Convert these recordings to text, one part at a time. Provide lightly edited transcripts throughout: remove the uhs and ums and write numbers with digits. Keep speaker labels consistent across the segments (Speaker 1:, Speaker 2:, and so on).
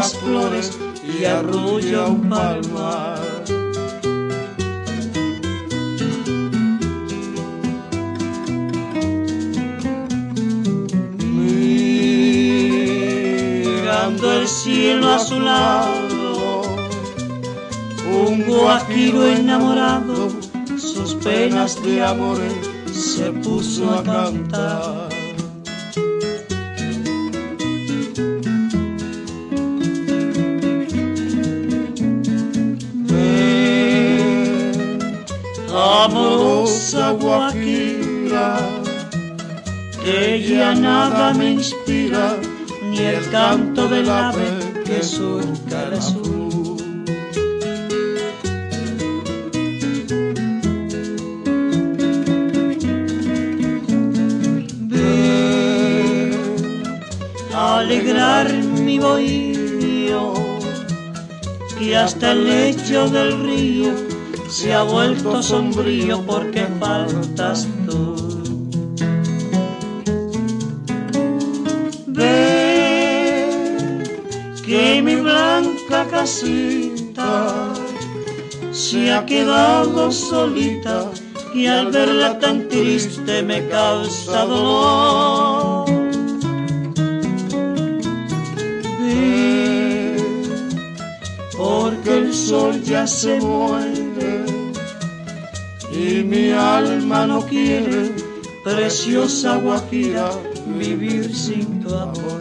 Speaker 1: las flores y arrulla un palmar. Mirando el cielo azulado, un guajiro enamorado sus penas de amores se puso a cantar. Amorosa guajira, que ya nada me inspira, ni el canto del ave que surca el azul. Ven a alegrar mi bohío, que hasta el lecho del río se ha vuelto sombrío porque faltas tú. Ven que mi blanca casita se ha quedado solita y al verla tan triste me causa dolor. Ven porque el sol ya se muere y mi alma no quiere, preciosa guajira, vivir sin tu amor.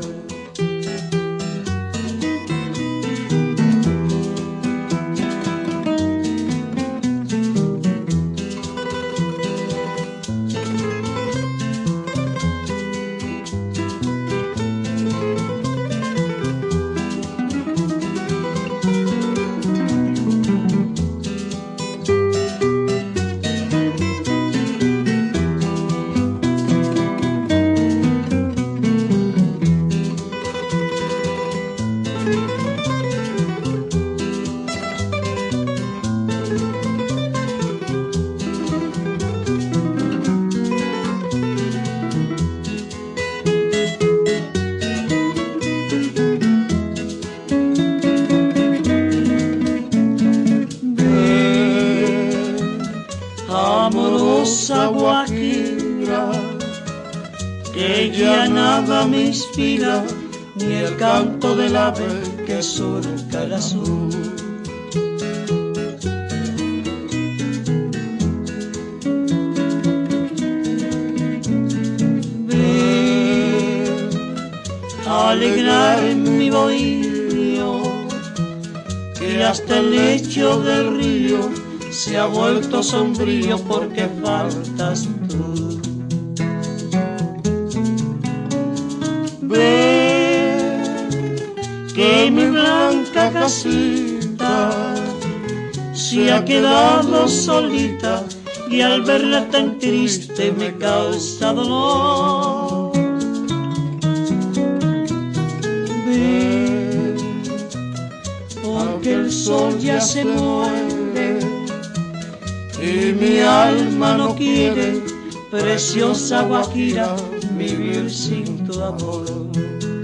Speaker 1: Amorosa guajira, que ya nada me inspira, ni el canto del ave que surca el azul. Ven a alegrar mi bohío, que hasta el lecho del río se ha vuelto sombrío porque faltas tú. Ven que mi blanca casita se ha quedado solita y al verla tan triste me causa dolor. Ven porque el sol ya se muere y mi alma no quiere, preciosa guajira, vivir sin tu amor.